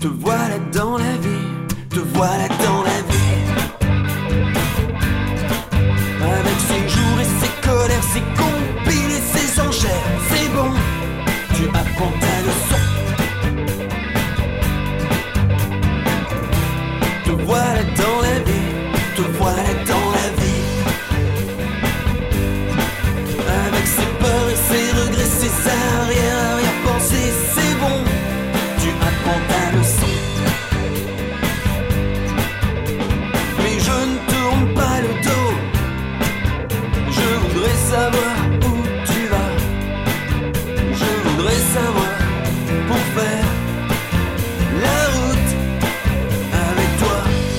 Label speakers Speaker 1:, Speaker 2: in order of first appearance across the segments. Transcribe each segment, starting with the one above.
Speaker 1: Te voilà dans la vie, te voilà dans la vie. Avec ses jours et ses colères, ses compines et ses enchères, c'est bon, tu apprends ta leçon. Te voilà dans la vie, te voilà dans la vie. Avec ses peurs et ses regrets, ses arrière-pensées, c'est bon, tu apprends ta leçon. Mais je ne tourne pas le dos, je voudrais savoir où tu vas. Je voudrais savoir pour faire la route avec toi.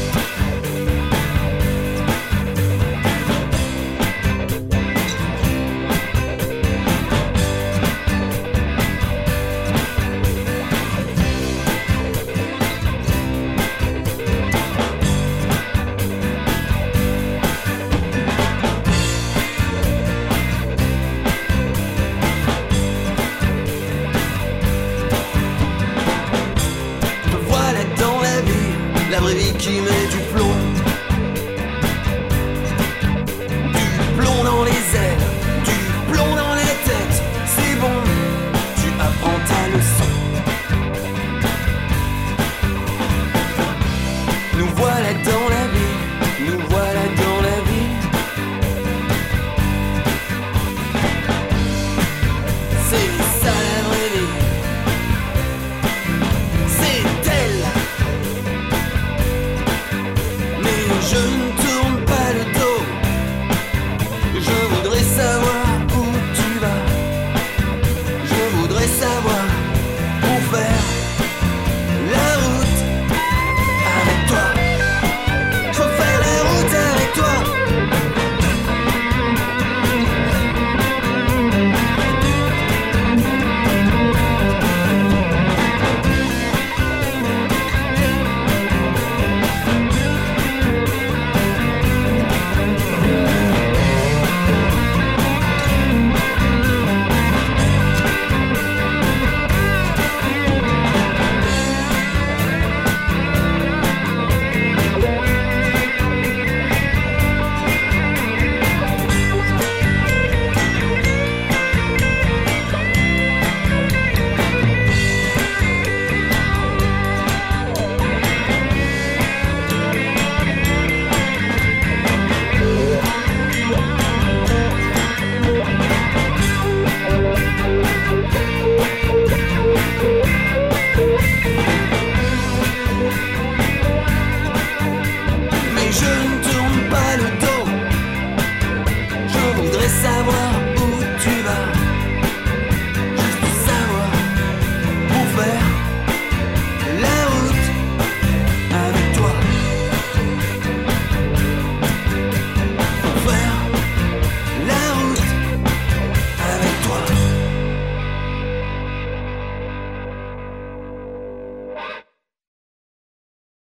Speaker 1: La vraie vie qui met du plomb. Du plomb dans les ailes, du plomb dans les têtes. C'est bon, tu apprends ta leçon. Nous voilà dans la vie, nous voilà dans la vie. C'est ça la vraie vie. C'est elle. Je ne tourne pas le dos, je voudrais savoir où tu vas. Je voudrais savoir où faire la route avec toi. Je veux faire la route avec toi. Je